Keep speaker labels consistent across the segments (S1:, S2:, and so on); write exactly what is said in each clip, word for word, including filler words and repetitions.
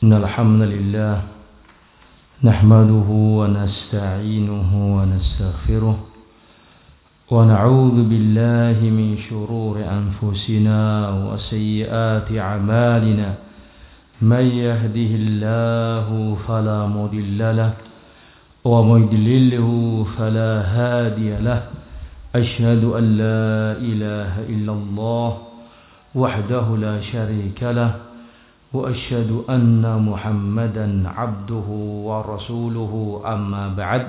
S1: إن الحمد لله نحمده ونستعينه ونستغفره ونعوذ بالله من شرور أنفسنا وسيئات أعمالنا من يهده الله فلا مضل له ومن يضلله فلا هادي له أشهد أن لا إله إلا الله وحده لا شريك له وأشهد أن محمدا عبده ورسوله أما بعد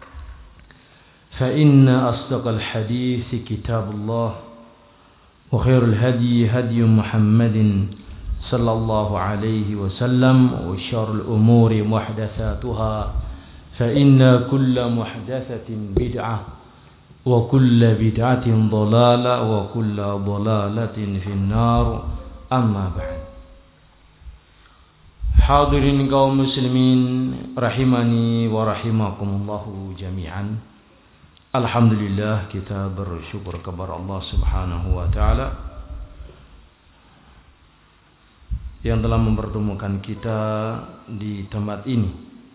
S1: فإن أصدق الحديث كتاب الله وخير الهدي هدي محمد صلى الله عليه وسلم وشر الأمور محدثاتها فإن كل محدثة بدعة وكل بدعة ضلالة وكل ضلالة في النار أما بعد. Hadirin kaum muslimin rahimani wa rahimakumullahu jami'an. Alhamdulillah, kita bersyukur kepada Allah Subhanahu wa taala yang telah mempertemukan kita di tempat ini,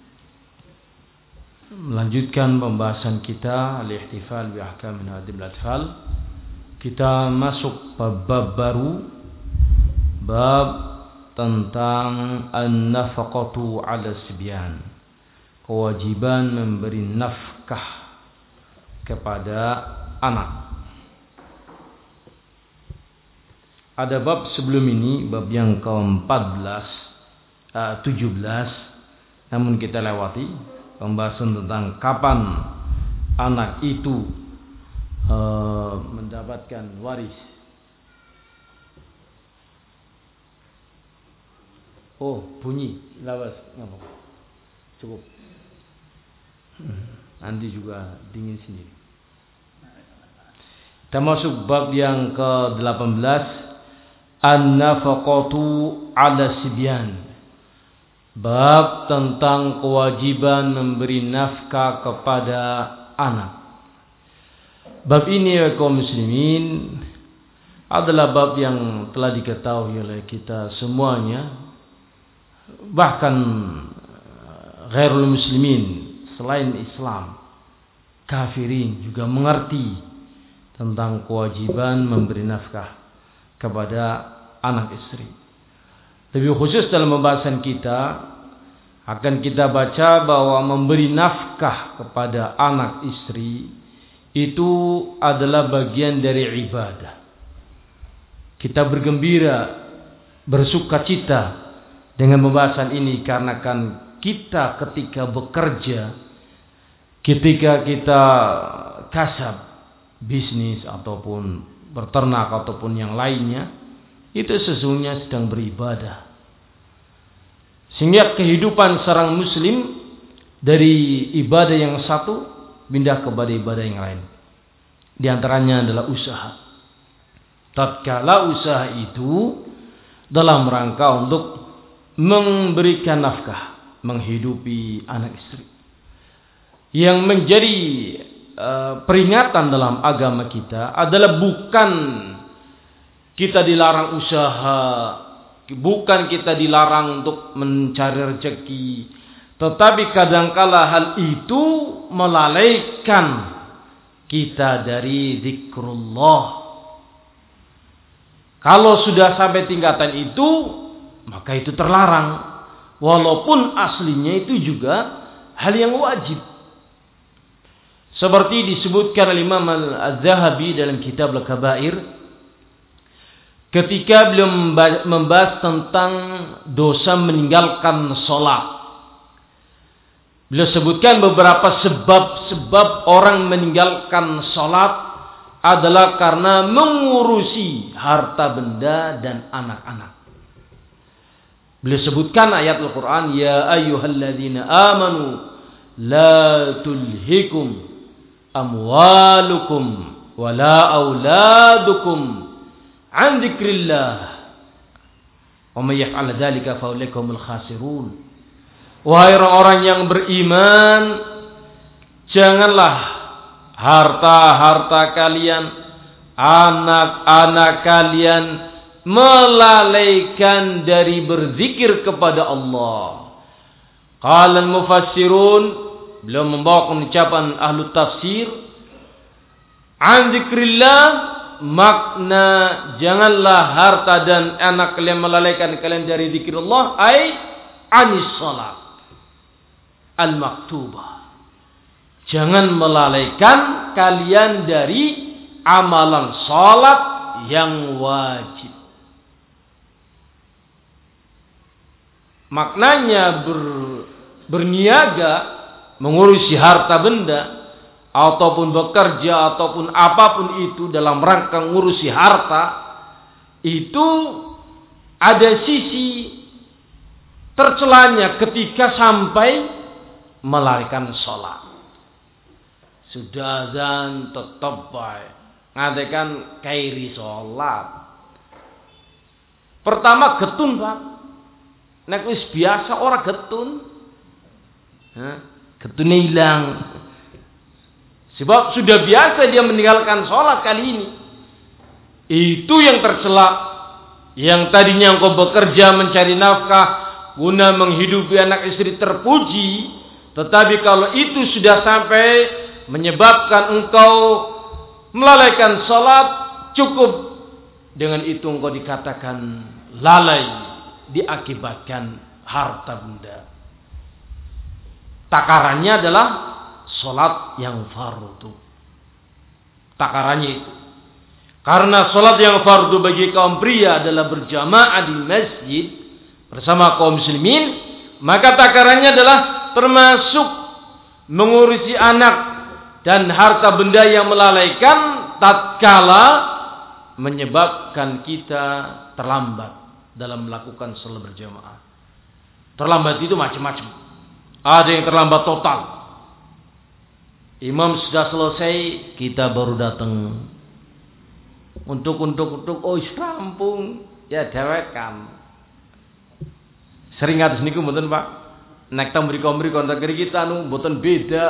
S1: melanjutkan pembahasan kita al-ihtifal bi ahkamin hadimil atfal. Kita masuk bab baru, bab tentang an-nafaqatu 'ala sibyan, kewajiban memberi nafkah kepada anak. Ada bab sebelum ini, bab yang ke-empat belas, uh, tujuh belas, namun kita lewati pembahasan tentang kapan anak itu uh, mendapatkan waris. Oh, bunyi, lawas, ngapa? Cukup. Nanti juga dingin sendiri. Kita masuk bab yang ke delapan belas, an-nafaqatu 'ala sibyan. Bab tentang kewajiban memberi nafkah kepada anak. Bab ini ya kaum muslimin adalah bab yang telah diketahui oleh kita semuanya. Bahkan ghairul muslimin selain Islam, kafirin juga mengerti tentang kewajiban memberi nafkah kepada anak istri. Lebih khusus dalam pembahasan kita akan kita baca bahwa memberi nafkah kepada anak istri itu adalah bagian dari ibadah. Kita bergembira, bersukacita dengan pembahasan ini karena kan kita ketika bekerja, ketika kita kasab, bisnis ataupun berternak ataupun yang lainnya, itu sesungguhnya sedang beribadah. Sehingga kehidupan seorang muslim dari ibadah yang satu pindah kepada ibadah yang lain. Di antaranya adalah usaha. Tatkala usaha itu dalam rangka untuk memberikan nafkah, menghidupi anak istri. Yang menjadi uh, peringatan dalam agama kita adalah bukan kita dilarang usaha, bukan kita dilarang untuk mencari rezeki, tetapi kadangkala hal itu melalaikan kita dari zikrullah. Kalau sudah sampai tingkatan itu, maka itu terlarang, walaupun aslinya itu juga hal yang wajib. Seperti disebutkan oleh Imam Al-Zahabi dalam kitab Al-Kabair, ketika beliau membahas tentang dosa meninggalkan sholat. Beliau sebutkan beberapa sebab-sebab orang meninggalkan sholat adalah karena mengurusi harta benda dan anak-anak. Beliau sebutkan ayat Al-Quran, ya ayyuhalladzina amanu la tulhikum amwalukum wala auladukum an dzikrillah wa may yaf'al dzalika fa ulaika humul khasirun. Wahai orang-orang yang beriman, janganlah harta-harta kalian, anak-anak kalian melalaikan dari berzikir kepada Allah. Qala al-mufassirun, beliau membawakan ucapan ahlu tafsir, an zikrillah, makna janganlah harta dan anak kalian melalaikan kalian dari zikir Allah, ai anis salat al-maktubah. Jangan melalaikan kalian dari amalan salat yang wajib. Maknanya ber, berniaga, mengurusi harta benda, ataupun bekerja, ataupun apapun itu dalam rangka mengurusi harta, itu ada sisi tercelanya ketika sampai melarikan sholat. Sudah azan tetap baik, ngadakan kairi sholat. Pertama getun Pak. Nek wis biasa ora getun. Hah? Getune hilang. Sebab sudah biasa dia meninggalkan sholat kali ini. Itu yang tercela. Yang tadinya engkau bekerja mencari nafkah guna menghidupi anak istri terpuji, tetapi kalau itu sudah sampai menyebabkan engkau melalaikan sholat, cukup dengan itu engkau dikatakan lalai, diakibatkan harta benda. Takarannya adalah sholat yang fardu. Takarannya itu. Karena sholat yang fardu bagi kaum pria adalah berjamaah di masjid bersama kaum muslimin, maka takarannya adalah termasuk mengurusi anak dan harta benda yang melalaikan tatkala menyebabkan kita terlambat dalam melakukan sholat berjamaah. Terlambat itu macam-macam. Ada yang terlambat total. Imam sudah selesai, kita baru datang. Untuk untuk untuk oh rampung ya dewekan. Sering ngatus niku mboten Pak. Nek ta mriko-mriko kontak kita anu mboten beda.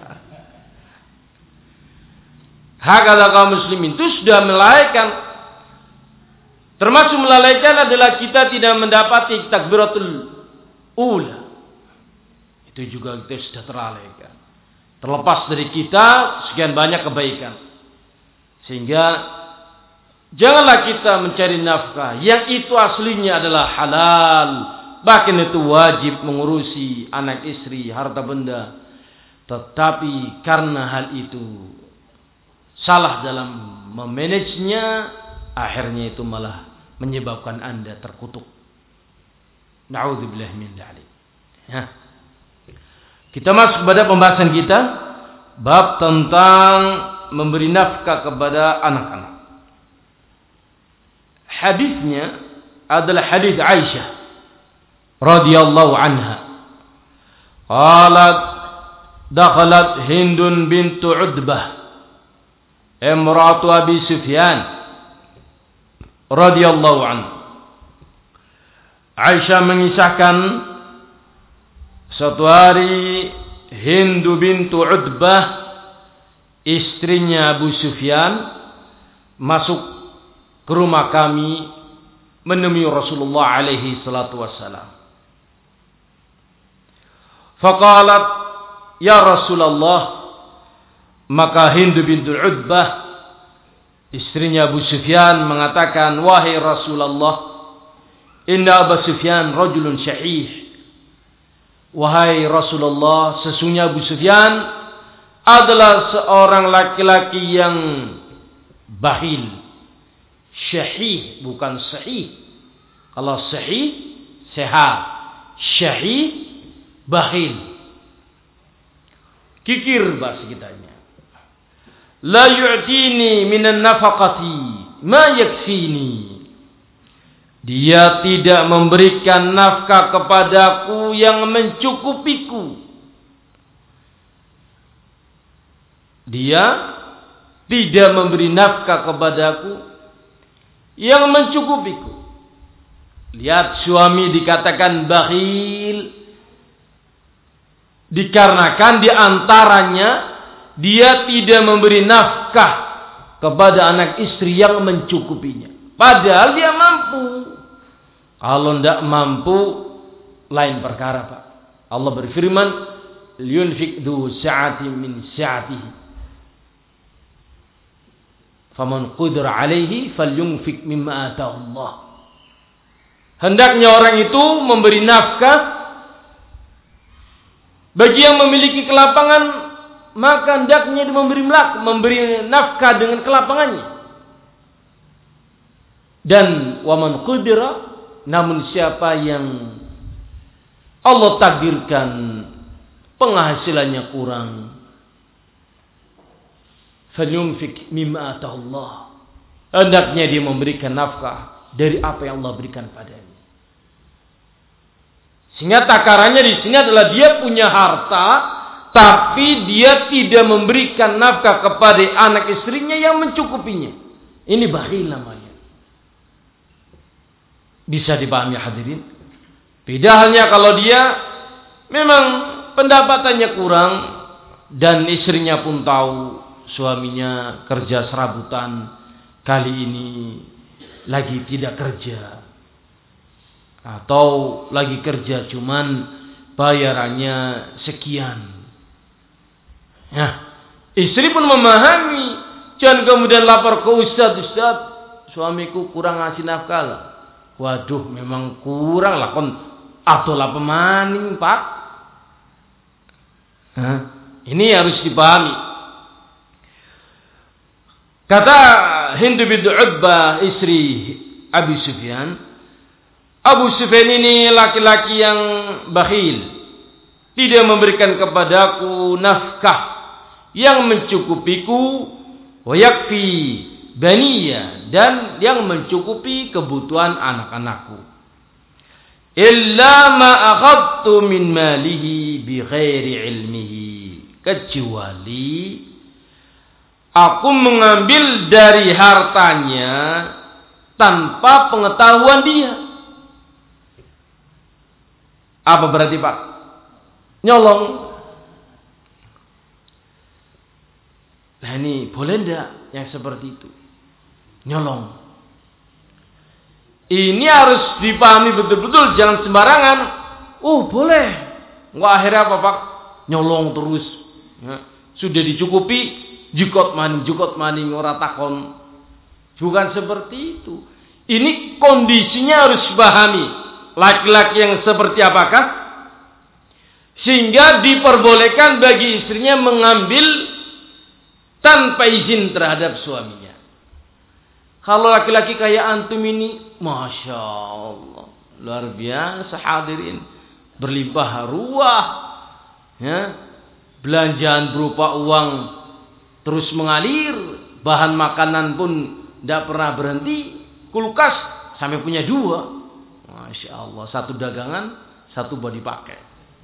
S1: Hakala kaum muslimin itu sudah melalaikan. Termasuk melalaikan adalah kita tidak mendapati takbiratul ula. Itu juga kita sudah terlalaikan. Terlepas dari kita sekian banyak kebaikan. Sehingga janganlah kita mencari nafkah yang itu aslinya adalah halal. Bahkan itu wajib mengurusi anak istri, harta benda. Tetapi karena hal itu salah dalam memanagenya, akhirnya itu malah menyebabkan Anda terkutuk. Na'udzubillah min dzalik. Ya. Kita masuk kepada pembahasan kita, bab tentang memberi nafkah kepada anak-anak. Hadisnya adalah hadis Aisyah radhiyallahu anha. Qalat dakhalat Hindun bintu Udbah imratu Abi Sufyan radhiyallahu anhu. Aisyah mengisahkan suatu hari Hindu bintu Udbah, istrinya Abu Sufyan, masuk ke rumah kami menemui Rasulullah alaihi salatu wassalam. Faqalat, ya Rasulullah, maka Hindu bintu Udbah, istrinya Abu Sufyan mengatakan, wahai Rasulullah, inna Abu Sufyan rajulun syahih. Wahai Rasulullah, sesungguhnya Abu Sufyan adalah seorang laki-laki yang bakhil. Syahih, bukan sahih. Kalau sahih, sehat. Syahih, bakhil. Kikir bahasa kitanya. La yu'tini minan nafaqati ma yakfini. Dia tidak memberikan nafkah kepadaku yang mencukupiku. Dia tidak memberi nafkah kepadaku yang mencukupiku. Lihat, suami dikatakan bakhil dikarenakan di antaranya dia tidak memberi nafkah kepada anak istri yang mencukupinya. Padahal dia mampu. mampu. Kalau tidak mampu, lain perkara, Pak. Allah berfirman, "Liyunfik du sa'atin min sa'atihi. Faman qudira 'alaihi falyunfik mimma ataahu Allah." Hendaknya orang itu memberi nafkah bagi yang memiliki kelapangan, maka hendaknya dia memberi memberi nafkah dengan kelapangannya. Dan waman qudira, namun siapa yang Allah takdirkan penghasilannya kurang, falyunfik mimma ataahu Allah, hendaknya dia memberikan nafkah dari apa yang Allah berikan padanya. Sehingga takarannya di sini adalah dia punya harta, tapi dia tidak memberikan nafkah kepada anak istrinya yang mencukupinya. Ini bakhil namanya. Bisa dipahami hadirin? Beda halnya kalau dia memang pendapatannya kurang dan istrinya pun tahu suaminya kerja serabutan, kali ini lagi tidak kerja. Atau lagi kerja cuman bayarannya sekian. Nah, istri pun memahami. Jangan kemudian lapor ke ustaz, ustaz, suamiku kurang ngasih nafkah lah. Waduh, memang kurang lah kon atau lah pemaning, Pak. Nah, ini harus dipahami. Kata Hindu bintu Utbah, istri Abu Sufyan, Abu Sufyan ini laki-laki yang bakhil, tidak memberikan kepadaku nafkah yang mencukupiku, wa yakfi baniya, dan yang mencukupi kebutuhan anak-anakku. Illa ma akhadtu min malihi bi ghairi ilmihi, kecuali aku mengambil dari hartanya tanpa pengetahuan dia. Apa berarti, Pak? Nyolong. Nah ini boleh enggak yang seperti itu? Nyolong. Ini harus dipahami betul-betul, jangan sembarangan. Oh boleh. Enggak, akhirnya apa, Pak? Nyolong terus. Ya. Sudah dicukupi, jukot maning, jukot maning, ora takon. Bukan seperti itu. Ini kondisinya harus dipahami. Laki-laki yang seperti apakah? Sehingga diperbolehkan bagi istrinya mengambil tanpa izin terhadap suaminya. Kalau laki-laki kayak antum ini, Masya Allah, luar biasa hadirin, berlimpah ruah, ya, belanjaan berupa uang terus mengalir, bahan makanan pun tidak pernah berhenti, kulkas sampai punya dua. Masya Allah, satu dagangan, satu buat dipakai.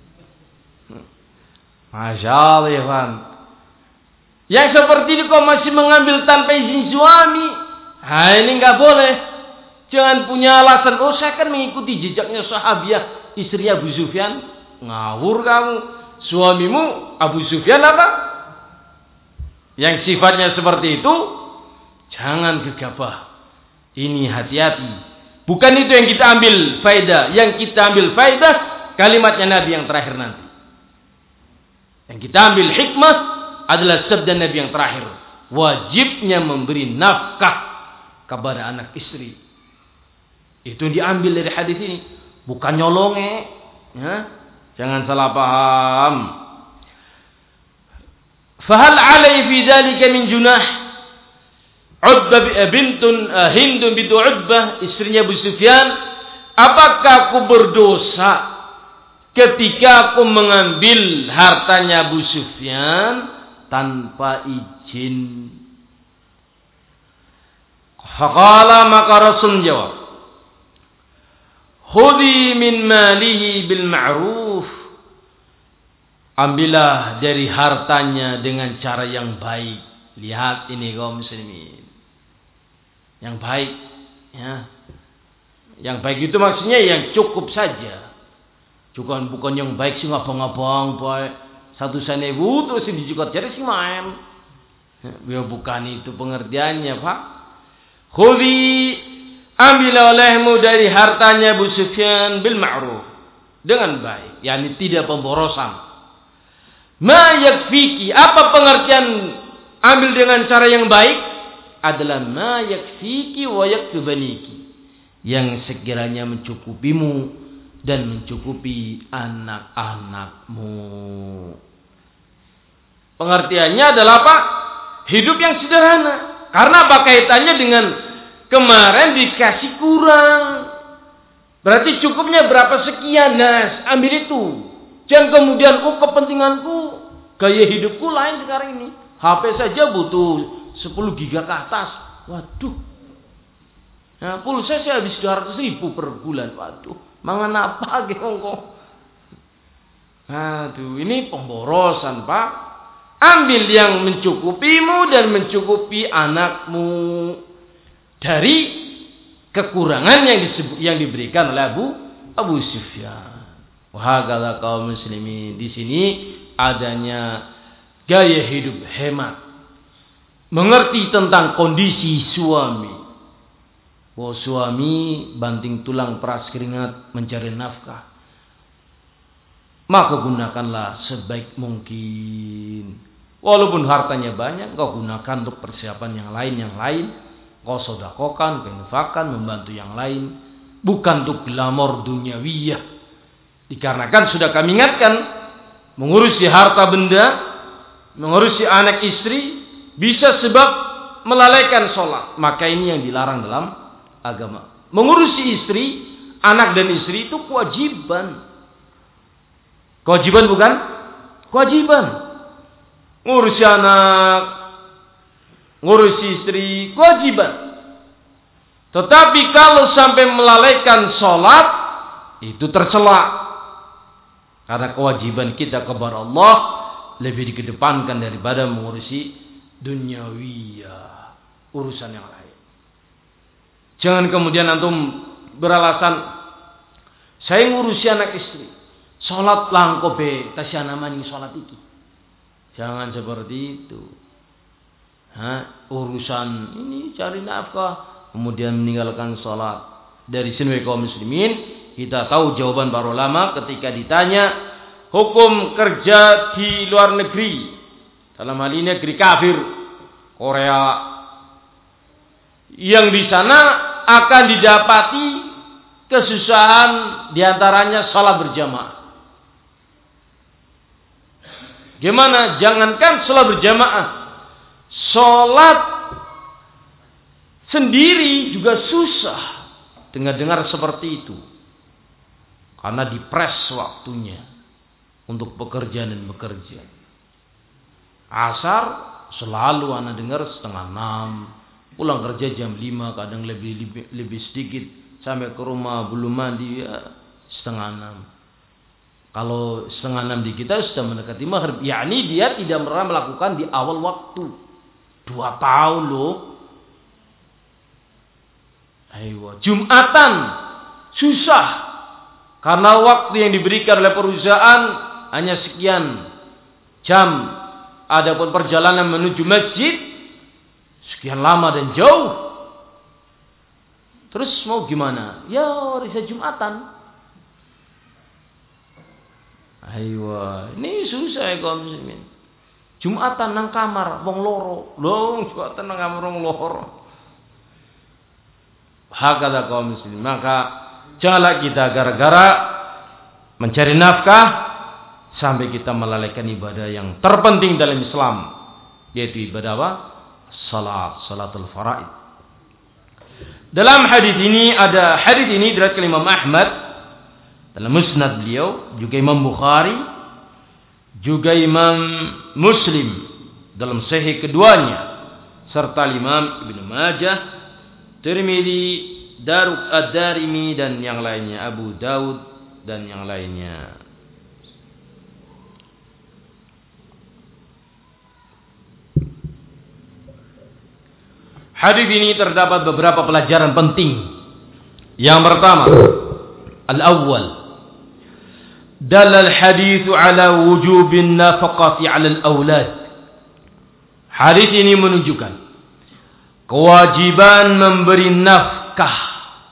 S1: Masya Allah, ya Fan. Yang seperti ini kau masih mengambil tanpa izin suami, nah ini nggak boleh. Jangan punya alasan, oh saya kan mengikuti jejaknya sahabiah, istri Abu Sufyan. Ngawur kamu. Suamimu Abu Sufyan apa? Yang sifatnya seperti itu, jangan gegabah. Ini hati-hati. Bukan itu yang kita ambil faedah. Yang kita ambil faedah kalimatnya Nabi yang terakhir nanti. Yang kita ambil hikmah adalah sabda Nabi yang terakhir. Wajibnya memberi nafkah kepada anak istri. Itu yang diambil dari hadis ini. Bukan nyolonge. Ya? Jangan salah paham. Fahal alai fi dzalika min junah? Utbah bintun Hindun bintu Utbah, istrinya Abu Sufyan, apakah aku berdosa ketika aku mengambil hartanya Abu Sufyan tanpa izin? Faqala, maka Rasul jawab, khudhi min malihi bil ma'ruf, ambillah dari hartanya dengan cara yang baik. Lihat ini kaum muslimin, yang baik, ya. Yang baik itu maksudnya yang cukup saja. Bukan bukan yang baik sih ngabang-ngabang, baik satu senewu terus dijukot jadi sih main. Ya bukan itu pengertiannya, Pak. Khudhi, ambil olehmu dari hartanya Abu Sufyan bil ma'ruf, dengan baik, yakni tidak pemborosan. Ma yakfiki, apa pengertian ambil dengan cara yang baik? Adalah ma yakfiki wa yaktubaniki, yang sekiranya mencukupimu dan mencukupi anak-anakmu. Pengertiannya adalah apa? Hidup yang sederhana. Karena apa kaitannya dengan kemarin dikasih kurang? Berarti cukupnya berapa sekian, nah ambil itu. Jangan kemudian, oh kepentinganku, gaya hidupku lain sekarang ini. H P saja butuh sepuluh giga ke atas. Waduh. Nah, pulsa saya habis dua ratus ribu per bulan. Waduh. Mangan apa gitu kok. Aduh, ini pemborosan, Pak. Ambil yang mencukupimu dan mencukupi anakmu dari kekurangan yang disebut, yang diberikan oleh Abu Abu Sufyan. Wahagala kaum muslimin, di sini adanya gaya hidup hemat, mengerti tentang kondisi suami. Bahwa suami banting tulang peras keringat mencari nafkah, maka gunakanlah sebaik mungkin. Walaupun hartanya banyak, kau gunakan untuk persiapan yang lain yang lain. Kau sodakokan, keinfakan, membantu yang lain, bukan untuk glamor duniawiyah. Dikarenakan sudah kami ingatkan, mengurusi harta benda, mengurusi anak istri, bisa sebab melalaikan sholat. Maka ini yang dilarang dalam agama. Mengurusi istri, anak dan istri itu kewajiban. Kewajiban bukan? Kewajiban. Ngurusi anak, ngurusi istri, kewajiban. Tetapi kalau sampai melalaikan sholat, itu tercela. Karena kewajiban kita kepada Allah lebih dikedepankan daripada mengurusi duniawiyah, urusan yang lain. Jangan kemudian antum beralasan, saya ngurusi anak istri, sholat langko be, tasyana mani sholat iki. Jangan seperti itu. Hah? Urusan ini cari nafkah, kemudian meninggalkan sholat. Dari sini kaum muslimin, kita tahu jawaban para ulama ketika ditanya hukum kerja di luar negeri, dalam hal ini negeri kafir, Korea, yang di sana akan didapati kesusahan diantaranya sholat berjamaah. Gimana? Jangankan sholat berjamaah, sholat sendiri juga susah. Dengar-dengar seperti itu. Karena dipres waktunya untuk pekerjaan dan bekerja. Asar selalu anak dengar setengah enam. Pulang kerja jam lima, kadang lebih, lebih, lebih sedikit. Sampai ke rumah belum mandi ya, setengah enam. Kalau setengah enam di kita sudah mendekati maghrib. Yakni dia tidak pernah melakukan di awal waktu. Dua tahun loh. Ayo, Jumatan susah. Karena waktu yang diberikan oleh perusahaan hanya sekian jam. Adapun perjalanan menuju masjid sekian lama dan jauh. Terus mau gimana? Ya, risa Jumatan. Ayo, ini susah ya kaum muslimin. Jumatan nang kamar wong loro. Loh, Jumatan nang kamar wong loro. Hakada kaum muslimin. Maka janganlah kita gara-gara mencari nafkah sampai kita melalaikan ibadah yang terpenting dalam Islam, yaitu ibadah apa? Salat, salatul faraid. Dalam hadis ini ada hadis ini diriwayatkan Imam Ahmad dalam musnad beliau, juga Imam Bukhari, juga Imam Muslim dalam sahih keduanya, serta Imam Ibnu Majah, Tirmidzi, Daruk Ad-Darimi dan yang lainnya, Abu Daud dan yang lainnya. Hadis ini terdapat beberapa pelajaran penting. Yang pertama, al-awwal, dalal hadithu ala wujubin nafaqati ala al-awlad. Hadis ini menunjukkan kewajiban memberi nafkah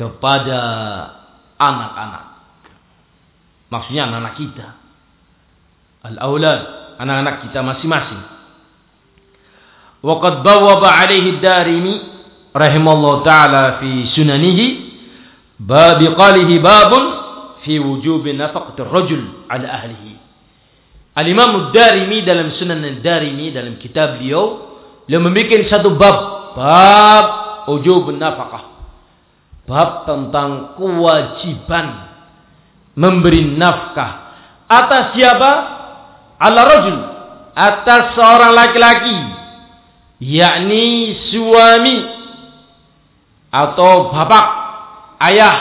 S1: kepada anak-anak. Maksudnya anak-anak kita. Al-aulad, anak-anak kita masing-masing. Wa qad bawwaba 'alaihi ad-Darimi rahimallahu ta'ala fi sunanihi bab qalihi babun fi wujub nafaqatir rajul 'ala ahlihi. Al-Imam ad-Darimi dalam Sunan ad-Darimi dalam kitab beliau, beliau membuat satu bab, bab wujub nafaqah. Bab tentang kewajiban memberi nafkah atas siapa? Ala rajul, atas seorang laki-laki, yakni suami atau bapak, ayah.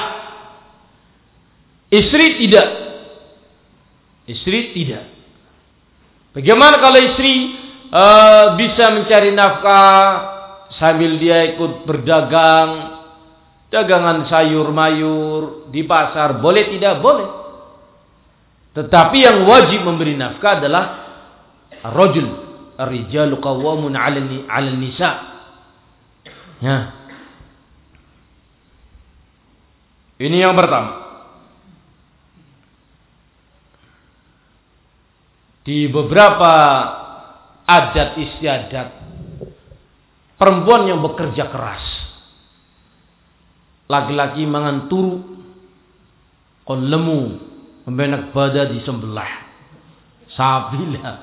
S1: Istri tidak. Istri tidak. Bagaimana kalau istri uh, bisa mencari nafkah sambil dia ikut berdagang, dagangan sayur mayur di pasar, boleh tidak? Boleh. Tetapi yang wajib memberi nafkah adalah ar-rajul. Ar-rijalu qawwamun 'alan nisa. Ya. Ini yang pertama. Di beberapa adat istiadat, perempuan yang bekerja keras, laki-laki mangan turu, kon lemu, membenak badan disembelih, sabilah.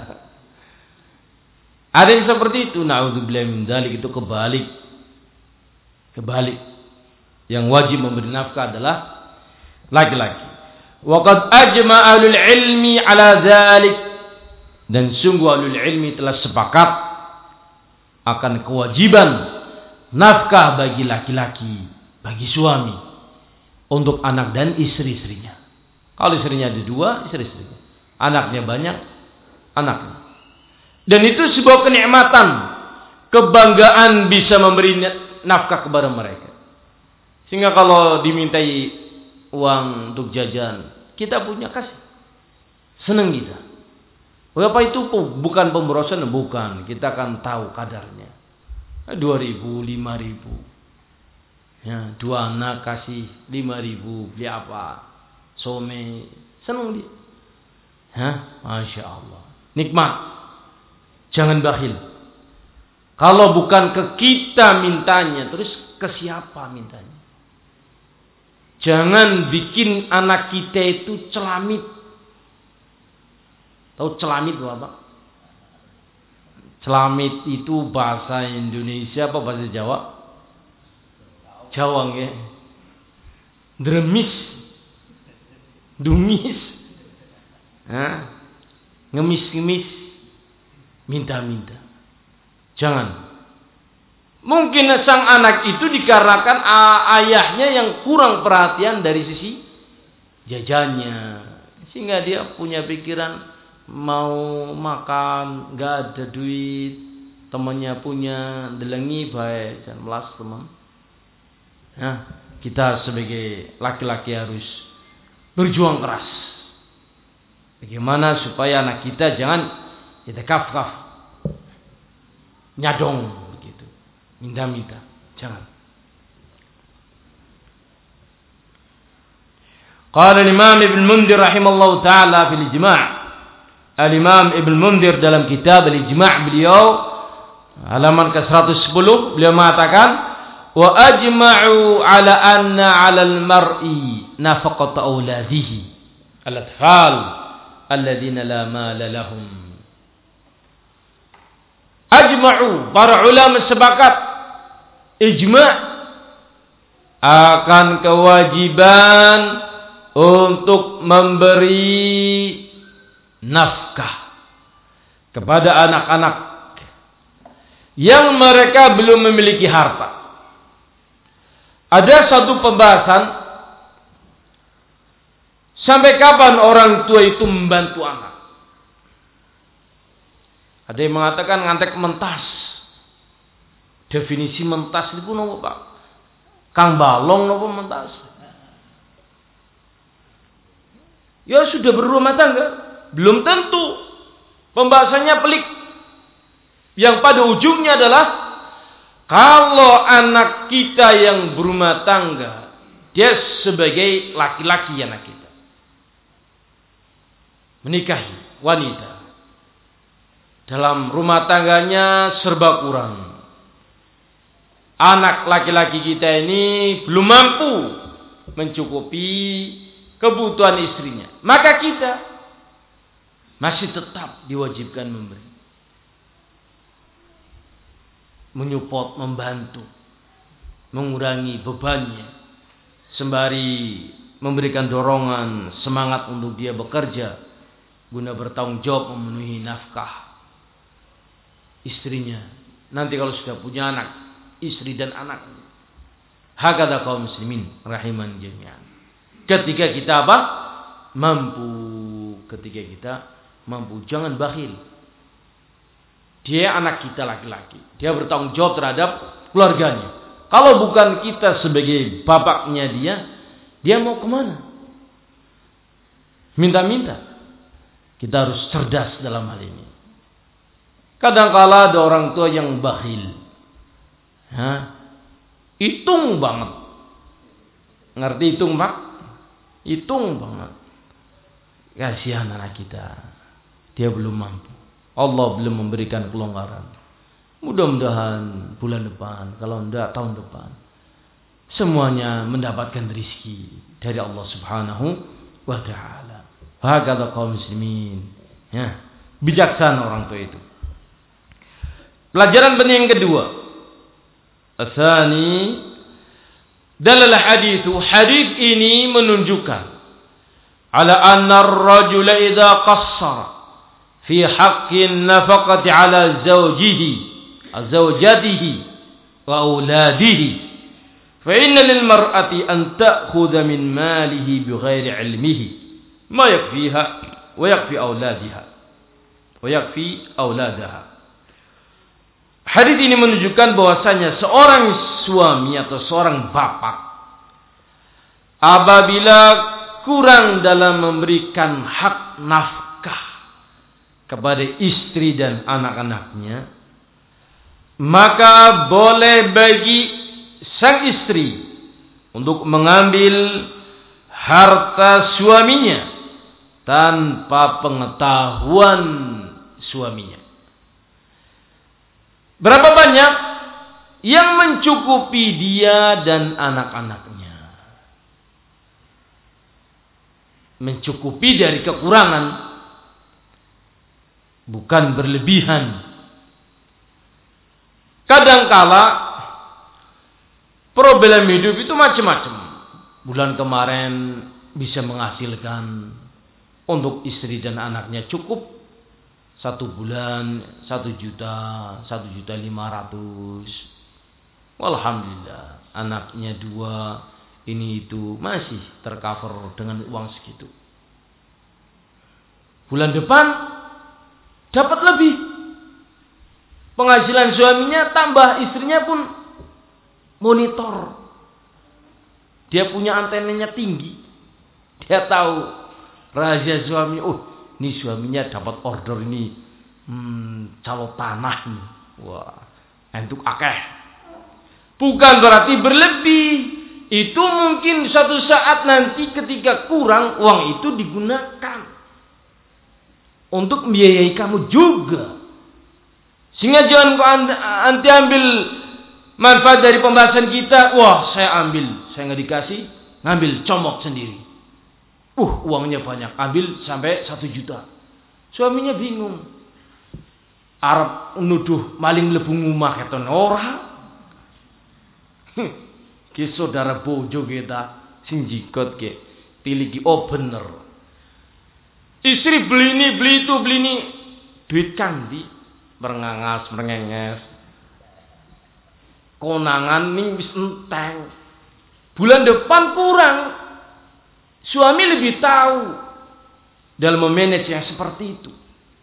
S1: Ada yang seperti itu. Na'udzubillah min dzalik, itu kebalik. Kebalik. Yang wajib memberi nafkah adalah laki-laki. Wa qad ajma'a ahlul ilmi 'ala dzalik, dan sungguh ahlul ilmi telah sepakat akan kewajiban nafkah bagi laki-laki, bagi suami, untuk anak dan istri-istrinya. Kalau istrinya ada dua, istri-istrinya. Anaknya banyak, anaknya. Dan itu sebuah kenikmatan, kebanggaan bisa memberi nafkah kepada mereka. Sehingga kalau dimintai uang untuk jajan, kita punya kasih. Senang kita. Apa itu bukan pemborosan, bukan. Kita akan tahu kadarnya. Dua ribu, lima ribu. Ya, dua anak kasih lima ribu, beli apa? Some, senang dia. Hah? Masya Allah. Nikmat. Jangan bakhil. Kalau bukan ke kita mintanya, terus ke siapa mintanya? Jangan bikin anak kita itu celamit. Tahu celamit itu apa? Celamit itu bahasa Indonesia apa bahasa Jawa? Jawa nggih. Dremis. Dumis. Hah? Ngemis-ngemis. Minta-minta. Jangan. Mungkin sang anak itu dikarenakan ayahnya yang kurang perhatian dari sisi jajannya. Sehingga dia punya pikiran mau makan, gak ada duit. Temannya punya, delengi baik. Jangan melas teman. Nah, kita sebagai laki-laki harus berjuang keras. Bagaimana supaya anak kita jangan kita kaf-kaf, nyadong begitu, minta-minta, jangan. Qala al-Imam Ibn Mundir rahimallahu taala fil Ijma'. Al-Imam Ibn Mundir dalam kitab Al-Ijma' beliau halaman ke seratus sepuluh beliau mengatakan wa ajma'u ala anna 'ala al-mar'i nafaqata auladihi al-atfal alladziina la mala lahum. Ajma'u, para ulama sepakat, ijma' akan kewajiban untuk memberi nafkah kepada anak-anak yang mereka belum memiliki harta. Ada satu pembahasan, sampai kapan orang tua itu membantu anak? Ada yang mengatakan ngantek mentas. Definisi mentas itu nopo Pak? Kang balong nopo mentas? Ya sudah berumah tangga, belum tentu. Pembahasannya pelik. Yang pada ujungnya adalah kalau anak kita yang berumah tangga Dia sebagai laki-laki anak kita. Menikahi wanita. Dalam rumah tangganya serba kurang. Anak laki-laki kita ini belum mampu mencukupi kebutuhan istrinya. Maka kita masih tetap diwajibkan memberi. Menyupport, membantu. Mengurangi bebannya. Sembari memberikan dorongan, semangat untuk dia bekerja. Guna bertanggung jawab memenuhi nafkah istrinya. Nanti kalau sudah punya anak, istri dan anak. Hakadha kaum muslimin rahiman jami'an. Ketika kita apa? Mampu. Ketika kita mampu. Jangan bakhil. Dia anak kita laki-laki. Dia bertanggung jawab terhadap keluarganya. Kalau bukan kita sebagai bapaknya dia, dia mau kemana? Minta-minta. Kita harus cerdas dalam hal ini. Kadang-kala ada orang tua yang bakhil. Hah? Hitung banget. Ngerti hitung, Pak? Hitung banget. Kasihan anak kita. Dia belum mampu. Allah belum memberikan kelonggaran. Mudah-mudahan bulan depan, kalau enggak tahun depan, semuanya mendapatkan rezeki dari Allah Subhanahu wa taala. Hakadha kaum muslimin. Ya, bijaksana orang tua itu. Pelajaran penting yang kedua. Asani dalal hadits. Hadits ini menunjukkan ala anna ar-rajula idza qassara fi haqqin nafaqati ala zawjihi azwajatihi wa auladihi fa inna lil mar'ati an ta'khudha min malihi bighairi ilmihi ma yakfiha wa yakfi auladiha wa yakfi auladaha. Hadis ini menunjukkan bahwasanya seorang suami atau seorang bapak apabila kurang dalam memberikan hak nafkah kepada istri dan anak-anaknya, maka boleh bagi sang istri untuk mengambil harta suaminya tanpa pengetahuan suaminya. Berapa banyak yang mencukupi dia dan anak-anaknya? Mencukupi dari kekurangan, bukan berlebihan. Kadangkala problem hidup itu macam-macam. Bulan kemarin bisa menghasilkan untuk istri dan anaknya cukup. Satu bulan, satu juta, satu juta lima ratus. Alhamdulillah, anaknya dua, ini itu masih tercover dengan uang segitu. Bulan depan dapat lebih. Penghasilan suaminya tambah, istrinya pun monitor. Dia punya antenanya tinggi. Dia tahu rahasia suami. Oh, ini suaminya dapat order ini, hmm, calo tanah nih. Wah, entuk akeh. Bukan berarti berlebih. Itu mungkin suatu saat nanti ketika kurang, uang itu digunakan untuk membiayai kamu juga. Sehingga jangan kau anti ambil manfaat dari pembahasan kita. Wah, saya ambil, saya nggak dikasih, ngambil comok sendiri. Uh, uangnya banyak, ambil sampai satu juta. Suaminya bingung. Arab nuduh maling mlebu ngomah keton ora. Ki saudara bojo kita sing jikot ke tiliki oh bener. Istri beli ini, beli itu, beli ini. Duit kandi merengangas, merengenges. Konangan ning wis enteng. Bulan depan kurang. Suami lebih tahu dalam memanage yang seperti itu.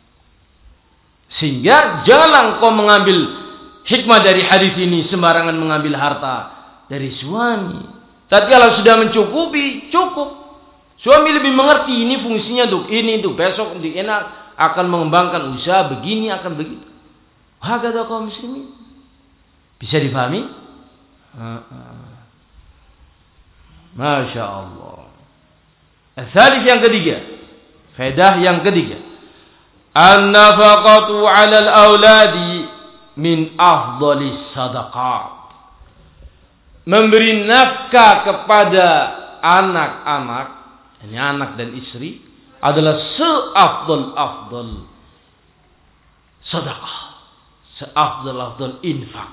S1: Sehingga janganlah kau mengambil hikmah dari hadis ini sembarangan mengambil harta dari suami. Tapi kalau sudah mencukupi, cukup. Suami lebih mengerti ini fungsinya untuk ini, untuk besok, untuk enak. Akan mengembangkan usaha begini, akan begitu. Hakadha kaum muslimin. Bisa difahami? Masya Allah. Al-thalith yang ketiga. Faedah yang ketiga. An-nafaqatu 'ala al-auladi min afdalis sadaqat. Memberi nafkah kepada anak-anak, ini anak dan istri, adalah seafdal-afdal sedekah, seafdal-afdal infak.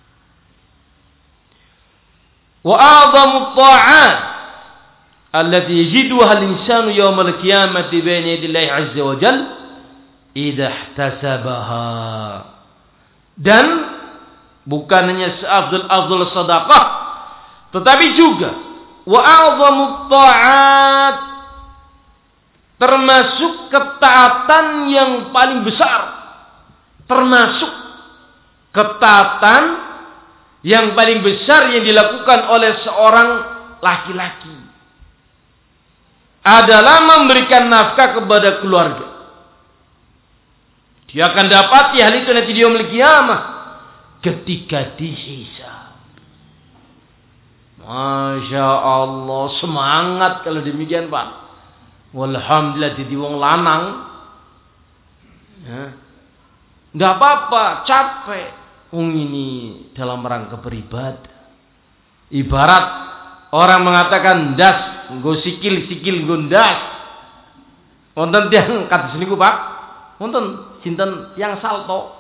S1: Wa a'zamu ta'at allati yajiduha al-insanu yawm al-qiyamati bayna yadillahi 'azza wa jalla idza ihtasabaha. Dan bukan hanya seafdal-afdal sedekah, tetapi juga wa a'zamu ta'at, termasuk ketaatan yang paling besar, termasuk ketaatan yang paling besar yang dilakukan oleh seorang laki-laki adalah memberikan nafkah kepada keluarga. Dia akan dapati hal itu nanti di yaumul qiyamah ketika dihisab. Masya Allah, semangat kalau demikian Pak. Walhamdulillah jadi wong lanang. Ya. Nggak apa-apa, capek. Wong ini dalam rangka beribadah. Ibarat orang mengatakan das, nggo sikil-sikil nggo ndas. Wonten tiyang kados niku Pak. Wonten sinten yang salto.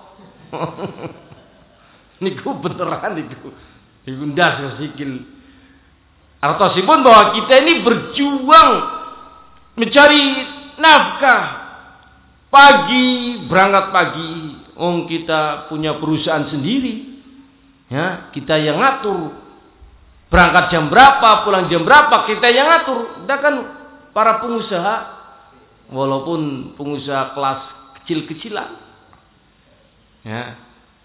S1: Niku beneran niku. Niku ndas sikil. Artosipun bahwa kita ini berjuang mencari nafkah. Pagi, berangkat pagi. Oh, kita punya perusahaan sendiri. Ya, kita yang ngatur. Berangkat jam berapa, pulang jam berapa, kita yang ngatur. Kita kan para pengusaha. Walaupun pengusaha kelas kecil-kecilan. Ya.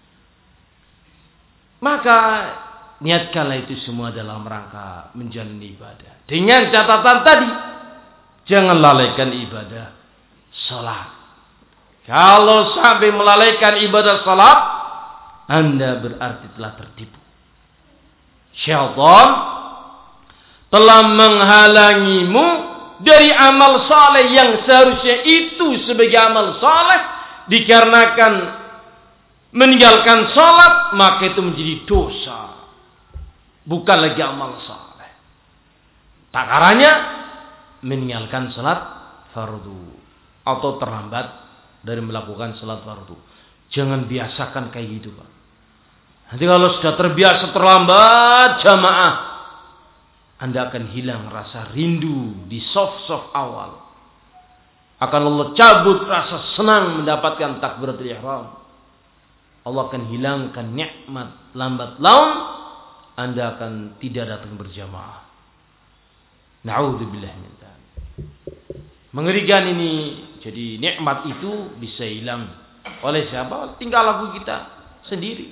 S1: Maka niatkanlah itu semua dalam rangka menjalani ibadah. Dengan catatan tadi, jangan lalaikan ibadah salat. Kalau sampai melalaikan ibadah salat, Anda berarti telah tertipu. Syaitan telah menghalangimu dari amal saleh yang seharusnya itu sebagai amal saleh, dikarenakan meninggalkan salat maka itu menjadi dosa, bukan lagi amal saleh. Takarannya meninggalkan salat fardu atau terlambat dari melakukan salat fardu. Jangan biasakan kayak gitu Pak. Nanti kalau sudah terbiasa terlambat jamaah, Anda akan hilang rasa rindu di soft-soft awal. Akan Allah cabut rasa senang mendapatkan takbiratul ihram. Allah akan hilangkan nikmat lambat laun. Anda akan tidak datang berjamaah. Na'udzubillah min dzalik. Mengerikan ini. Jadi nikmat itu bisa hilang oleh siapa? Tinggal laku kita sendiri.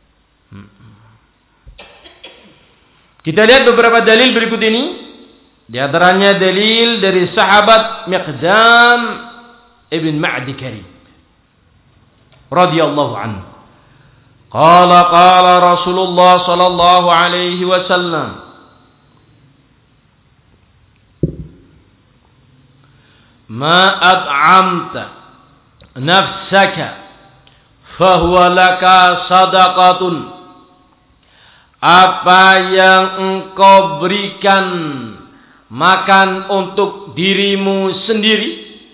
S1: Kita lihat beberapa dalil berikut ini. Di antaranya dalil dari sahabat Miqdam ibn Ma'di Karib radhiyallahu anhu. Qala qala Rasulullah sallallahu alaihi wasallam, ma at'amta nafsaka fahuwa laka sadaqatun. Apa yang engkau berikan makan untuk dirimu sendiri,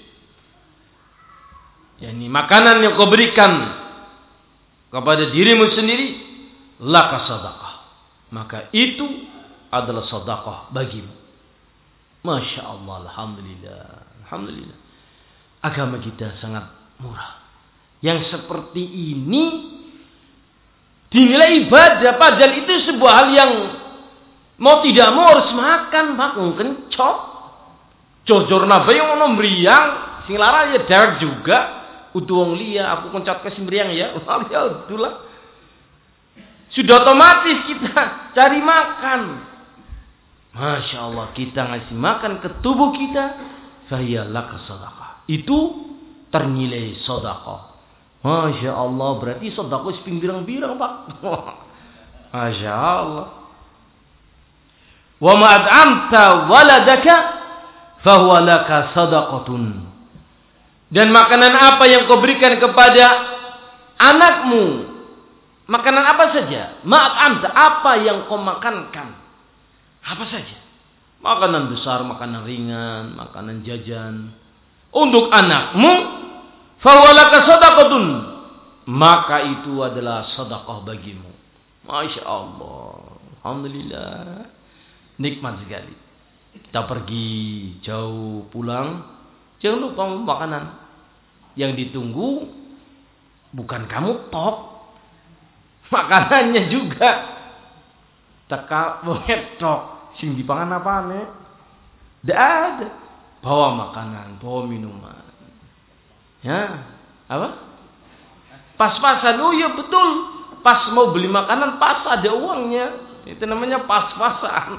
S1: yakni makanan yang kau berikan kepada dirimu sendiri, laka sadaqah, maka itu adalah sadaqah bagimu. Masya Allah, alhamdulillah, alhamdulillah. Agama kita sangat murah. Yang seperti ini dinilai ibadah, padahal itu sebuah hal yang mau tidak mau harus makan, makan kencok. Jojor nabe yang ono mriyang, sing lara ya derek juga. Utu wong liya, aku kencot ke simriyang ya. Alhamdulillah. Sudah otomatis kita cari makan. Masya Allah, kita ngasih makan ke tubuh kita, fahiya laka sadaqah. Itu ternilai sedekah. Masya Allah, berarti sedekah seping birang-birang Pak. Masya Allah. Wa ma at'amta waladaka fahuwa laka shadaqatun. Dan makanan apa yang kau berikan kepada anakmu, makanan apa saja, ma at'amta, apa yang kau makankan, apa saja, makanan besar, makanan ringan, makanan jajan, untuk anakmu, fahuwa laka shadaqatun, maka itu adalah sedekah bagimu. Masya Allah, alhamdulillah, nikmat sekali. Kita pergi jauh pulang, jangan lupa makanan yang ditunggu. Bukan kamu top, makanannya juga. Teka wetok sing dipangan apa nih? Tidak ada. Bawa makanan, bawa minuman. Ya, apa? Pas-pasan. Oh iya betul. Pas mau beli makanan pas ada uangnya. Itu namanya pas-pasan.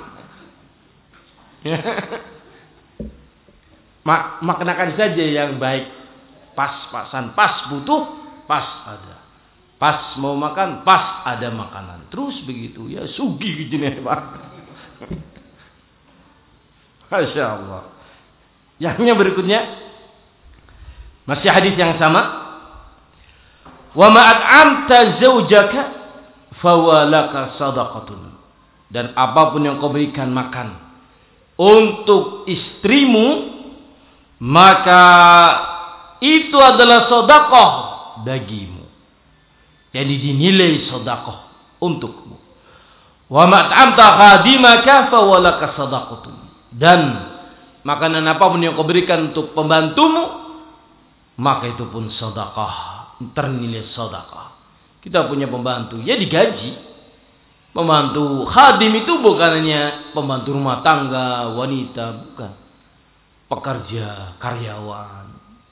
S1: Mak maknakan saja yang baik. Pas-pasan, pas butuh, pas ada. Pas mau makan, pas ada makanan. Terus begitu ya, sugi gitu nih Pak. Masya Allah. Yang berikutnya masih hadis yang sama. Wa ma at'amta zaujaka fawalaka sadaqatun. Dan apapun yang kau berikan makan untuk istrimu, maka itu adalah sedekah bagimu. Jadi dinilai sedekah untukmu. Wa ma at'amta khadimaka fawalaka sadaqatun. Dan makanan apapun yang kau berikan untuk pembantumu, maka itu pun sedekah, ternilai sedekah. Kita punya pembantu, ya digaji. Pembantu khadim itu bukan hanya pembantu rumah tangga, wanita, bukan. Pekerja, karyawan.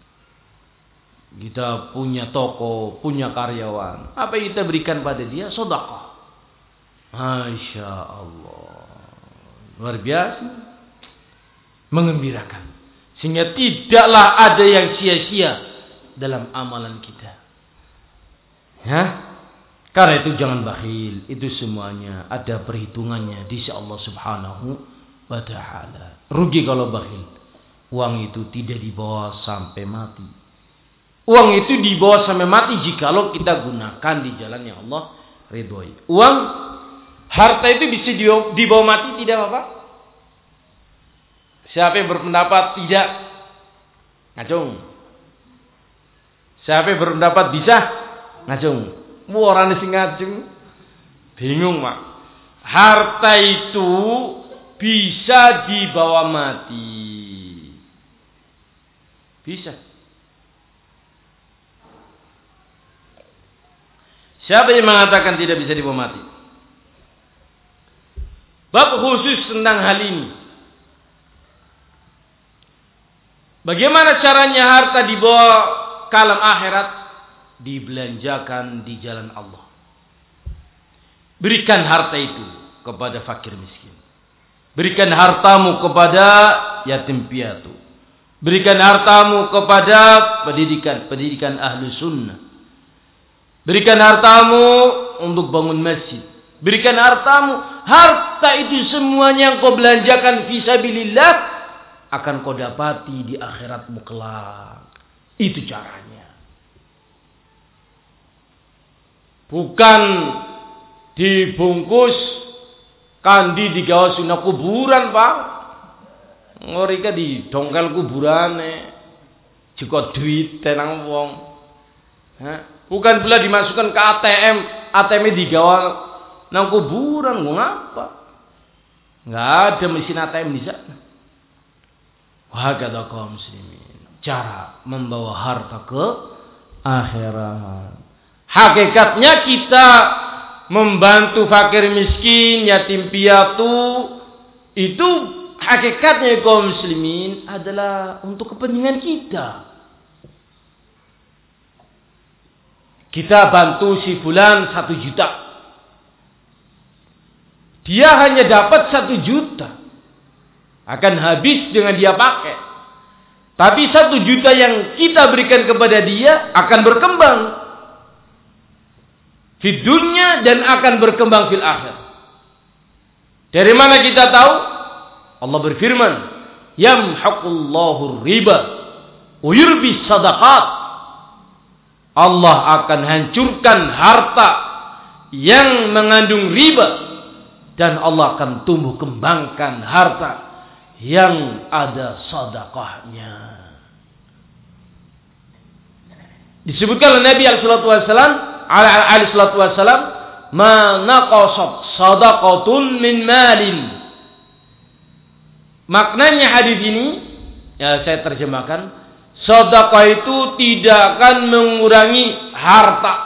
S1: Kita punya toko, punya karyawan. Apa yang kita berikan pada dia? Sedekah. Masya Allah. Luar biasa. Mengembirakan. Sehingga tidaklah ada yang sia-sia dalam amalan kita. Ya? Karena itu jangan bakhil. Itu semuanya ada perhitungannya di sisi Allah Subhanahu wa ta'ala. Rugi kalau bakhil. Uang itu tidak dibawa sampai mati. Uang itu dibawa sampai mati jikalau kita gunakan di jalan yang Allah ridhoi. Uang, harta itu bisa dibawa mati tidak apa-apa. Siapa yang berpendapat tidak? Ngacung. Siapa yang berpendapat bisa? Ngacung. Mu orang sing ngacung. Bingung, Mak. Harta itu bisa dibawa mati. Bisa. Siapa yang mengatakan tidak bisa dibawa mati? Bab khusus tentang hal ini. Bagaimana caranya harta dibawa ke alam akhirat? Dibelanjakan di jalan Allah. Berikan harta itu kepada fakir miskin. Berikan hartamu kepada yatim piatu. Berikan hartamu kepada pendidikan, pendidikan ahlu sunnah. Berikan hartamu untuk bangun masjid. Berikan hartamu. Harta itu semuanya yang kau belanjakan fisabilillah akan kau dapati di akhiratmu kelak. Itu caranya. Bukan dibungkus kandi digawa sunah kuburan, Pak. Ngorika di dongkel kuburane. Jika duit tenang wong. Bukan pula dimasukkan ke A T M. A T M digawa nang kuburan. Ngapa? Nggak ada mesin A T M di sana. Wah, kata kaum muslimin. Cara membawa harta ke akhirat. Hakikatnya kita membantu fakir miskin, yatim piatu, itu hakikatnya kaum muslimin adalah untuk kepentingan kita. Kita bantu si fulan satu juta. Dia hanya dapat satu juta. Akan habis dengan dia pakai. Tapi satu juta yang kita berikan kepada dia akan berkembang di dunia dan akan berkembang fil akhir. Dari mana kita tahu? Allah berfirman, yamhaqullahu riba wa yurbi sadaqat. Allah akan hancurkan harta yang mengandung riba dan Allah akan tumbuh kembangkan harta yang ada sedekahnya. Disebutkan oleh Nabi alaihi wasallam, alaihi wasallam, ma naqasat sadaqatun min malin. Maknanya hadis ini, ya saya terjemahkan, sedekah itu tidak akan mengurangi harta.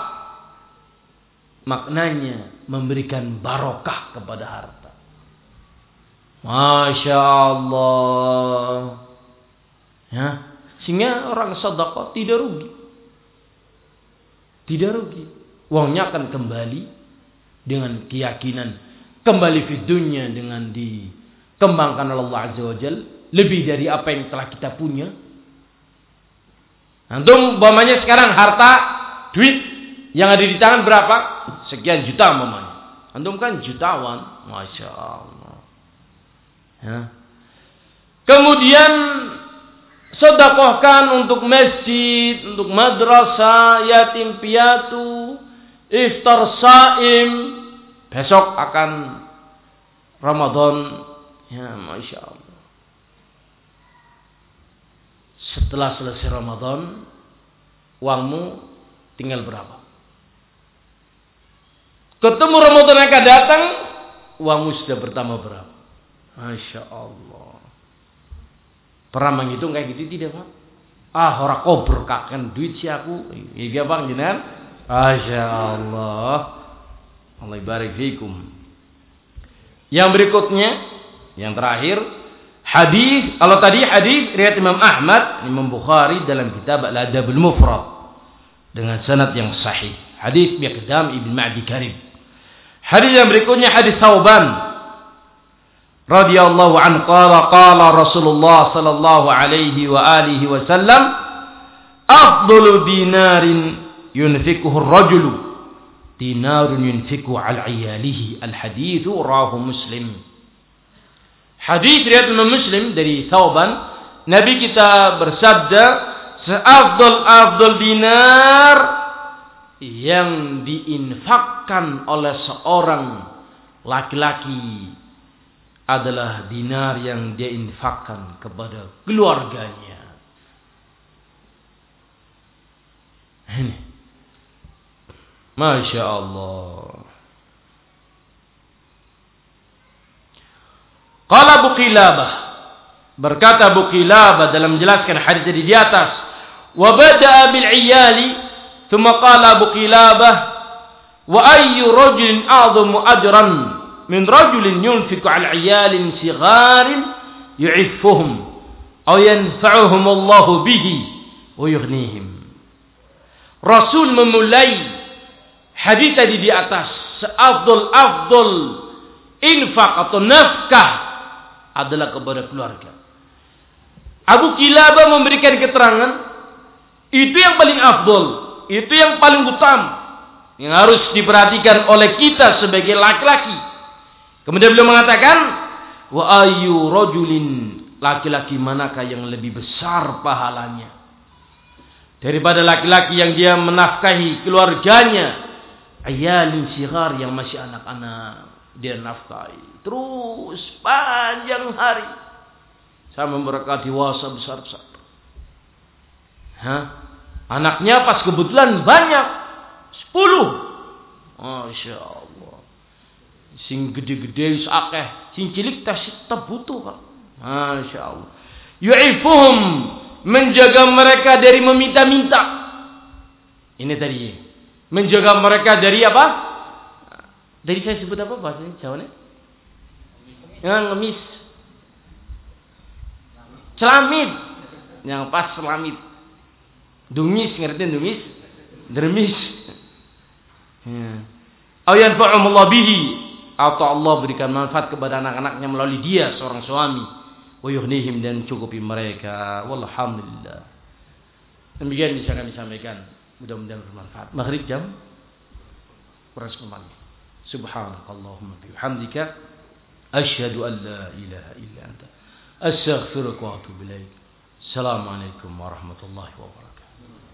S1: Maknanya memberikan barokah kepada harta. Masya Allah. Ya, sehingga orang sedekah tidak rugi. Tidak rugi. Uangnya akan kembali dengan keyakinan. Kembali di dunia dengan dikembangkan oleh Allah Azza wa Jalla. Lebih dari apa yang telah kita punya. Antum umpamanya sekarang harta, duit yang ada di tangan berapa? Sekian juta umpamanya. Antum kan jutawan. Masya Allah. Ya. Kemudian sedekahkan untuk masjid, untuk madrasah, yatim piatu, iftar saim. Besok akan Ramadan. Ya, Masya Allah. Setelah selesai Ramadan, uangmu tinggal berapa? Ketemu Ramadan yang akan datang, uangmu sudah bertambah berapa? Masya Allah. Pernah menghitung kayak gitu tidak, Pak? Ah, ora kober kaken duit si aku. Iya, Bang, jenengan. Masya Allah. Allah barik fikum. Yang berikutnya, yang terakhir, hadis. Kalau tadi hadis riwayat Imam Ahmad, Imam Bukhari dalam kitab Al-Adabul Mufrad dengan sanad yang sahih. Hadis Miqdam ibn Ma'di Karib. Hadis yang berikutnya hadis Thauban radhiyallahu anhu qala qala Rasulullah sallallahu alaihi wa alihi wasallam afdalu dinarin yunfikuhu ar-rajulu dinarun yunfiku ala iyalihi. Al-hadits rawahu Muslim. Hadis riwayat Imam Muslim dari Thauban, Nabi kita bersabda, seafdal-afdal dinar yang diinfakkan oleh seorang laki-laki adalah dinar yang dia infakkan kepada keluarganya. Ini. Masya Allah. Qala Abu Qilabah, berkata Abu Qilabah dalam menjelaskan hadis tadi di atas, wa bada'a bil iyali, thumma qala Abu Qilabah, wa ayyu rajulin a'zamu ajran min rajulin yunfiqu 'ala 'iyalin sigharin yu'iffuhum aw yanfa'uhum Allahu bihi wa yughnihim. Rasul memulai hadis tadi di atas, seafdal-afdal infak atau nafkah adalah kepada keluarga. Abu Qilabah memberikan keterangan, itu yang paling afdal, itu yang paling utama, yang harus diperhatikan oleh kita sebagai laki-laki. Kemudian beliau mengatakan, wa ayyu rajulin, laki-laki manakah yang lebih besar pahalanya daripada laki-laki yang dia menafkahi keluarganya, ayalin sighar, yang masih anak-anak dia nafkahi terus panjang hari sampai mereka dewasa besar-besar. Hah? Anaknya pas kebetulan banyak, sepuluh. Masya Allah. Sing gede-gede akeh, sing cilik tas butuh, Pak. Masya Allah. Yu'ifuhum, menjaga mereka dari meminta-minta. Ini tadi, menjaga mereka dari apa? Dari saya sebut apa bahasanya Jawanya? Yang ngemis. Celamit. Yang pas celamit. Dungis, ngerti dungis? Dermis. Ya. Ayan fa'amullah bihi, atau Allah berikan manfaat kepada anak-anaknya melalui dia seorang suami. Wa yughnihim, dan cukupi mereka. Walhamdulillah. Demikian bisa kami sampaikan. Mudah-mudahan bermanfaat. Maghrib jam kurang kembali. Subhanakallahumma bihamdika Asyhadu an la ilaha illa anta astaghfiruka wa atubu ilaik. Assalamualaikum warahmatullahi wabarakatuh.